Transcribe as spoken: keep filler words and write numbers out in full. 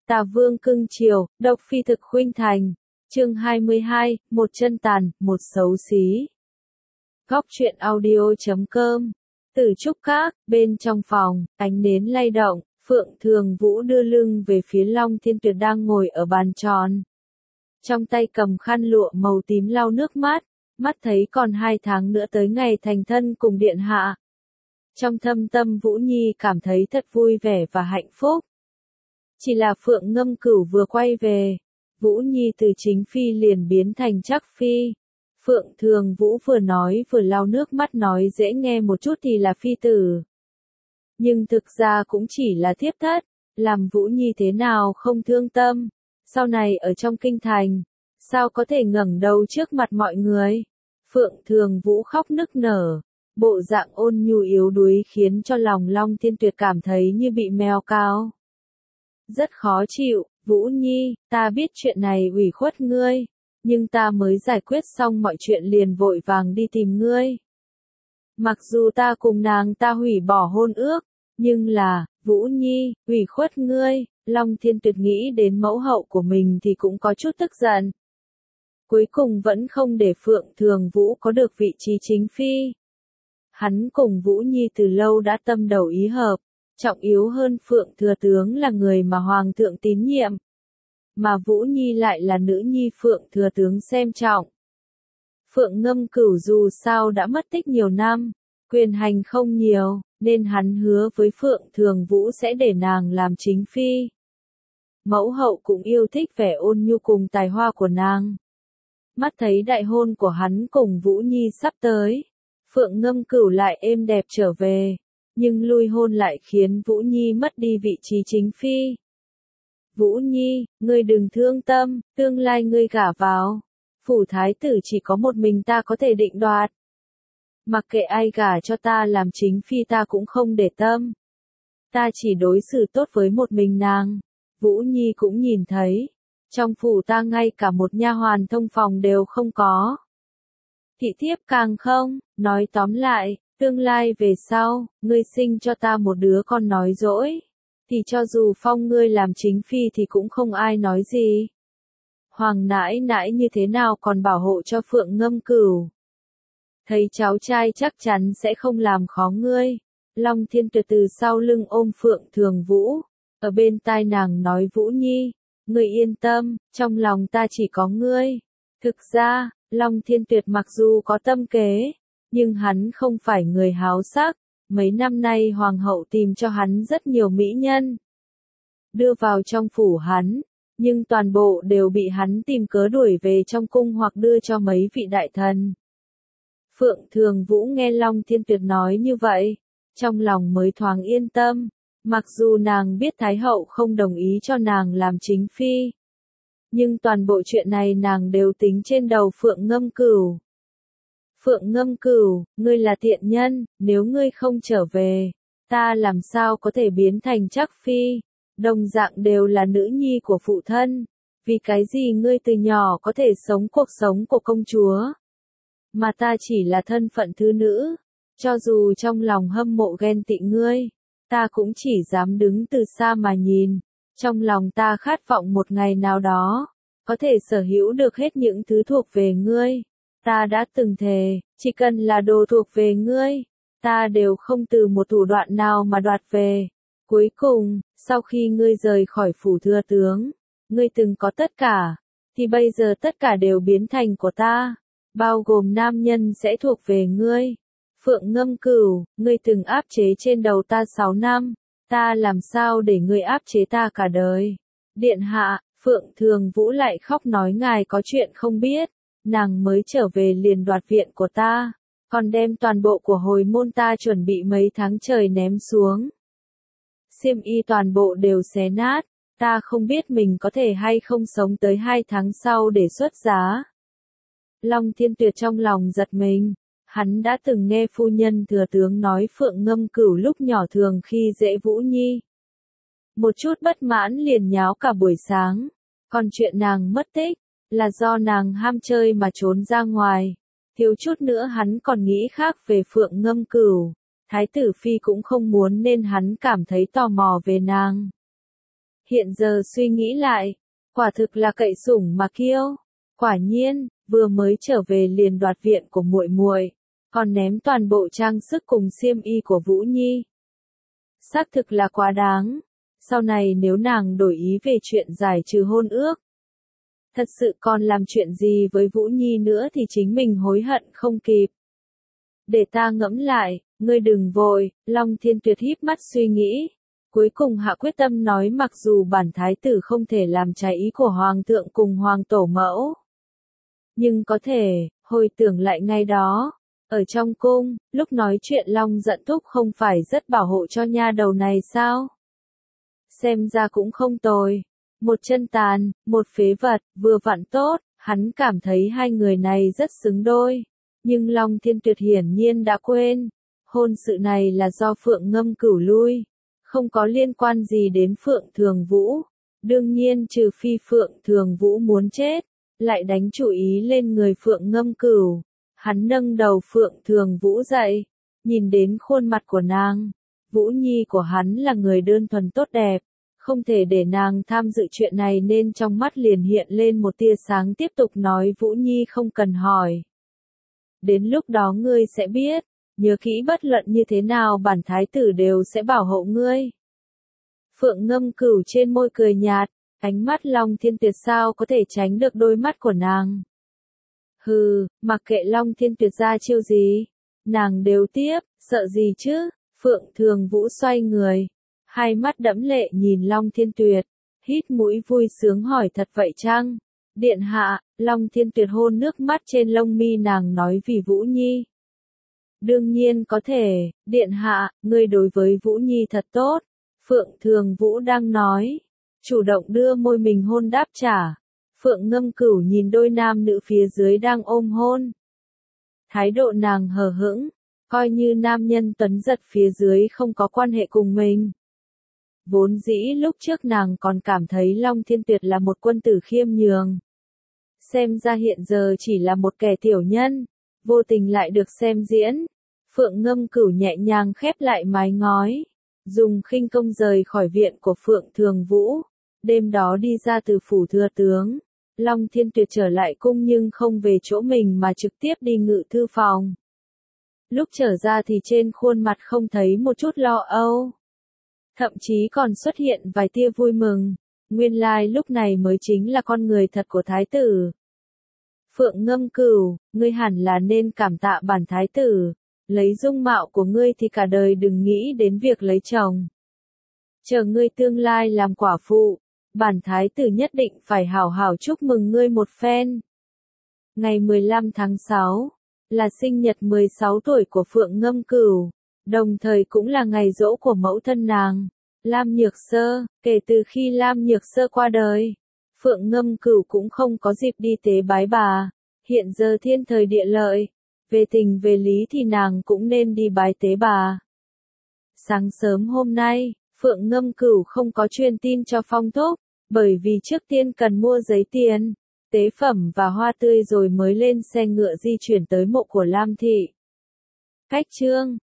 Tà Vương cưng chiều, độc phi thực khuynh thành. Chương hai mươi hai, một chân tàn, một xấu xí. Góc truyện audio chấm com. Từ trúc các, bên trong phòng, ánh nến lay động, Phượng Thường Vũ đưa lưng về phía Long Thiên Tuyệt đang ngồi ở bàn tròn. Trong tay cầm khăn lụa màu tím lau nước mắt, mắt thấy còn hai tháng nữa tới ngày thành thân cùng điện hạ. Trong thâm tâm Vũ Nhi cảm thấy thật vui vẻ và hạnh phúc. Chỉ là Phượng Ngâm Cửu vừa quay về, Vũ Nhi từ chính phi liền biến thành Trắc phi. Phượng Thường Vũ vừa nói vừa lau nước mắt nói dễ nghe một chút thì là phi tử. Nhưng thực ra cũng chỉ là thiếp thất, làm Vũ Nhi thế nào không thương tâm, sau này ở trong kinh thành, sao có thể ngẩng đầu trước mặt mọi người. Phượng Thường Vũ khóc nức nở, bộ dạng ôn nhu yếu đuối khiến cho lòng Long Thiên Tuyệt cảm thấy như bị mèo cào. Rất khó chịu, Vũ Nhi, ta biết chuyện này ủy khuất ngươi, nhưng ta mới giải quyết xong mọi chuyện liền vội vàng đi tìm ngươi. Mặc dù ta cùng nàng ta hủy bỏ hôn ước, nhưng là, Vũ Nhi, ủy khuất ngươi, Long Thiên Tuyệt nghĩ đến mẫu hậu của mình thì cũng có chút tức giận. Cuối cùng vẫn không để Phượng Thường Vũ có được vị trí chính phi. Hắn cùng Vũ Nhi từ lâu đã tâm đầu ý hợp. Trọng yếu hơn Phượng Thừa Tướng là người mà Hoàng thượng tín nhiệm. Mà Vũ Nhi lại là nữ nhi Phượng Thừa Tướng xem trọng. Phượng Ngâm Cửu dù sao đã mất tích nhiều năm, quyền hành không nhiều, nên hắn hứa với Phượng Thường Vũ sẽ để nàng làm chính phi. Mẫu hậu cũng yêu thích vẻ ôn nhu cùng tài hoa của nàng. Mắt thấy đại hôn của hắn cùng Vũ Nhi sắp tới, Phượng Ngâm Cửu lại êm đẹp trở về. Nhưng lui hôn lại khiến Vũ Nhi mất đi vị trí chính phi. Vũ Nhi, ngươi đừng thương tâm, tương lai ngươi gả vào. Phủ thái tử chỉ có một mình ta có thể định đoạt. Mặc kệ ai gả cho ta làm chính phi ta cũng không để tâm. Ta chỉ đối xử tốt với một mình nàng. Vũ Nhi cũng nhìn thấy. Trong phủ ta ngay cả một nha hoàn thông phòng đều không có. Thị thiếp càng không, nói tóm lại. Tương lai về sau, ngươi sinh cho ta một đứa con nói dỗi, thì cho dù phong ngươi làm chính phi thì cũng không ai nói gì. Hoàng nãi nãi như thế nào còn bảo hộ cho Phượng Ngâm Cửu. Thấy cháu trai chắc chắn sẽ không làm khó ngươi. Long Thiên Tuyệt từ sau lưng ôm Phượng Thường Vũ, ở bên tai nàng nói Vũ Nhi, ngươi yên tâm, trong lòng ta chỉ có ngươi. Thực ra, Long Thiên Tuyệt mặc dù có tâm kế, nhưng hắn không phải người háo sắc, mấy năm nay hoàng hậu tìm cho hắn rất nhiều mỹ nhân. Đưa vào trong phủ hắn, nhưng toàn bộ đều bị hắn tìm cớ đuổi về trong cung hoặc đưa cho mấy vị đại thần. Phượng Thường Vũ nghe Long Thiên Tuyệt nói như vậy, trong lòng mới thoáng yên tâm, mặc dù nàng biết Thái hậu không đồng ý cho nàng làm chính phi. Nhưng toàn bộ chuyện này nàng đều tính trên đầu Phượng Ngâm Cửu. Phượng Ngâm Cửu, ngươi là tiện nhân, nếu ngươi không trở về, ta làm sao có thể biến thành Trắc phi, đồng dạng đều là nữ nhi của phụ thân, vì cái gì ngươi từ nhỏ có thể sống cuộc sống của công chúa, mà ta chỉ là thân phận thứ nữ, cho dù trong lòng hâm mộ ghen tị ngươi, ta cũng chỉ dám đứng từ xa mà nhìn, trong lòng ta khát vọng một ngày nào đó, có thể sở hữu được hết những thứ thuộc về ngươi. Ta đã từng thề, chỉ cần là đồ thuộc về ngươi, ta đều không từ một thủ đoạn nào mà đoạt về. Cuối cùng, sau khi ngươi rời khỏi phủ thừa tướng, ngươi từng có tất cả, thì bây giờ tất cả đều biến thành của ta, bao gồm nam nhân sẽ thuộc về ngươi. Phượng Ngâm Cửu, ngươi từng áp chế trên đầu ta sáu năm, ta làm sao để ngươi áp chế ta cả đời. Điện hạ, Phượng Thường Vũ lại khóc nói ngài có chuyện không biết. Nàng mới trở về liền đoạt viện của ta, còn đem toàn bộ của hồi môn ta chuẩn bị mấy tháng trời ném xuống. Xiêm y toàn bộ đều xé nát, ta không biết mình có thể hay không sống tới hai tháng sau để xuất giá. Long Thiên Tuyệt trong lòng giật mình, hắn đã từng nghe phu nhân thừa tướng nói Phượng Ngâm Cửu lúc nhỏ thường khi dễ Vũ Nhi. Một chút bất mãn liền nháo cả buổi sáng, còn chuyện nàng mất tích, là do nàng ham chơi mà trốn ra ngoài. Thiếu chút nữa hắn còn nghĩ khác về Phượng Ngâm Cửu. Thái tử phi cũng không muốn nên hắn cảm thấy tò mò về nàng. Hiện giờ suy nghĩ lại, quả thực là cậy sủng mà kiêu. Quả nhiên, vừa mới trở về liền đoạt viện của muội muội, còn ném toàn bộ trang sức cùng xiêm y của Vũ Nhi. Xác thực là quá đáng. Sau này nếu nàng đổi ý về chuyện giải trừ hôn ước, thật sự còn làm chuyện gì với Vũ Nhi nữa thì chính mình hối hận không kịp. Để ta ngẫm lại, ngươi đừng vội, Long Thiên Tuyệt híp mắt suy nghĩ. Cuối cùng hạ quyết tâm nói mặc dù bản thái tử không thể làm trái ý của hoàng thượng cùng hoàng tổ mẫu, nhưng có thể, hồi tưởng lại ngày đó, ở trong cung, lúc nói chuyện Long giận thúc không phải rất bảo hộ cho nha đầu này sao? Xem ra cũng không tồi. Một chân tàn, một phế vật, vừa vặn tốt, hắn cảm thấy hai người này rất xứng đôi. Nhưng Long Thiên Tuyệt hiển nhiên đã quên, hôn sự này là do Phượng Ngâm Cửu lui, không có liên quan gì đến Phượng Thường Vũ. Đương nhiên trừ phi Phượng Thường Vũ muốn chết, lại đánh chủ ý lên người Phượng Ngâm Cửu. Hắn nâng đầu Phượng Thường Vũ dậy, nhìn đến khuôn mặt của nàng. Vũ Nhi của hắn là người đơn thuần tốt đẹp, không thể để nàng tham dự chuyện này nên trong mắt liền hiện lên một tia sáng tiếp tục nói Vũ Nhi không cần hỏi. Đến lúc đó ngươi sẽ biết, nhớ kỹ bất luận như thế nào bản thái tử đều sẽ bảo hộ ngươi. Phượng Ngâm Cửu trên môi cười nhạt, ánh mắt Long Thiên Tuyệt sao có thể tránh được đôi mắt của nàng. Hừ, mặc kệ Long Thiên Tuyệt ra chiêu gì, nàng đều tiếp, sợ gì chứ? Phượng Thường Vũ xoay người, hai mắt đẫm lệ nhìn Long Thiên Tuyệt, hít mũi vui sướng hỏi thật vậy chăng? Điện hạ, Long Thiên Tuyệt hôn nước mắt trên lông mi nàng nói vì Vũ Nhi. Đương nhiên có thể, điện hạ, ngươi đối với Vũ Nhi thật tốt. Phượng Thường Vũ đang nói, chủ động đưa môi mình hôn đáp trả. Phượng Ngâm Cửu nhìn đôi nam nữ phía dưới đang ôm hôn. Thái độ nàng hờ hững, coi như nam nhân tuấn giật phía dưới không có quan hệ cùng mình. Vốn dĩ lúc trước nàng còn cảm thấy Long Thiên Tuyệt là một quân tử khiêm nhường. Xem ra hiện giờ chỉ là một kẻ tiểu nhân, vô tình lại được xem diễn. Phượng Ngâm Cửu nhẹ nhàng khép lại mái ngói, dùng khinh công rời khỏi viện của Phượng Thường Vũ. Đêm đó đi ra từ phủ thừa tướng, Long Thiên Tuyệt trở lại cung nhưng không về chỗ mình mà trực tiếp đi ngự thư phòng. Lúc trở ra thì trên khuôn mặt không thấy một chút lo âu, thậm chí còn xuất hiện vài tia vui mừng. Nguyên lai lúc này mới chính là con người thật của thái tử. Phượng Ngâm Cửu, ngươi hẳn là nên cảm tạ bản thái tử, lấy dung mạo của ngươi thì cả đời đừng nghĩ đến việc lấy chồng. Chờ ngươi tương lai làm quả phụ, bản thái tử nhất định phải hảo hảo chúc mừng ngươi một phen. Ngày mười lăm tháng sáu, là sinh nhật mười sáu tuổi của Phượng Ngâm Cửu, đồng thời cũng là ngày giỗ của mẫu thân nàng, Lam Nhược Sơ. Kể từ khi Lam Nhược Sơ qua đời, Phượng Ngâm Cửu cũng không có dịp đi tế bái bà. Hiện giờ thiên thời địa lợi, về tình về lý thì nàng cũng nên đi bái tế bà. Sáng sớm hôm nay, Phượng Ngâm Cửu không có truyền tin cho Phong Thúc, bởi vì trước tiên cần mua giấy tiền, tế phẩm và hoa tươi rồi mới lên xe ngựa di chuyển tới mộ của Lam Thị. Cách chương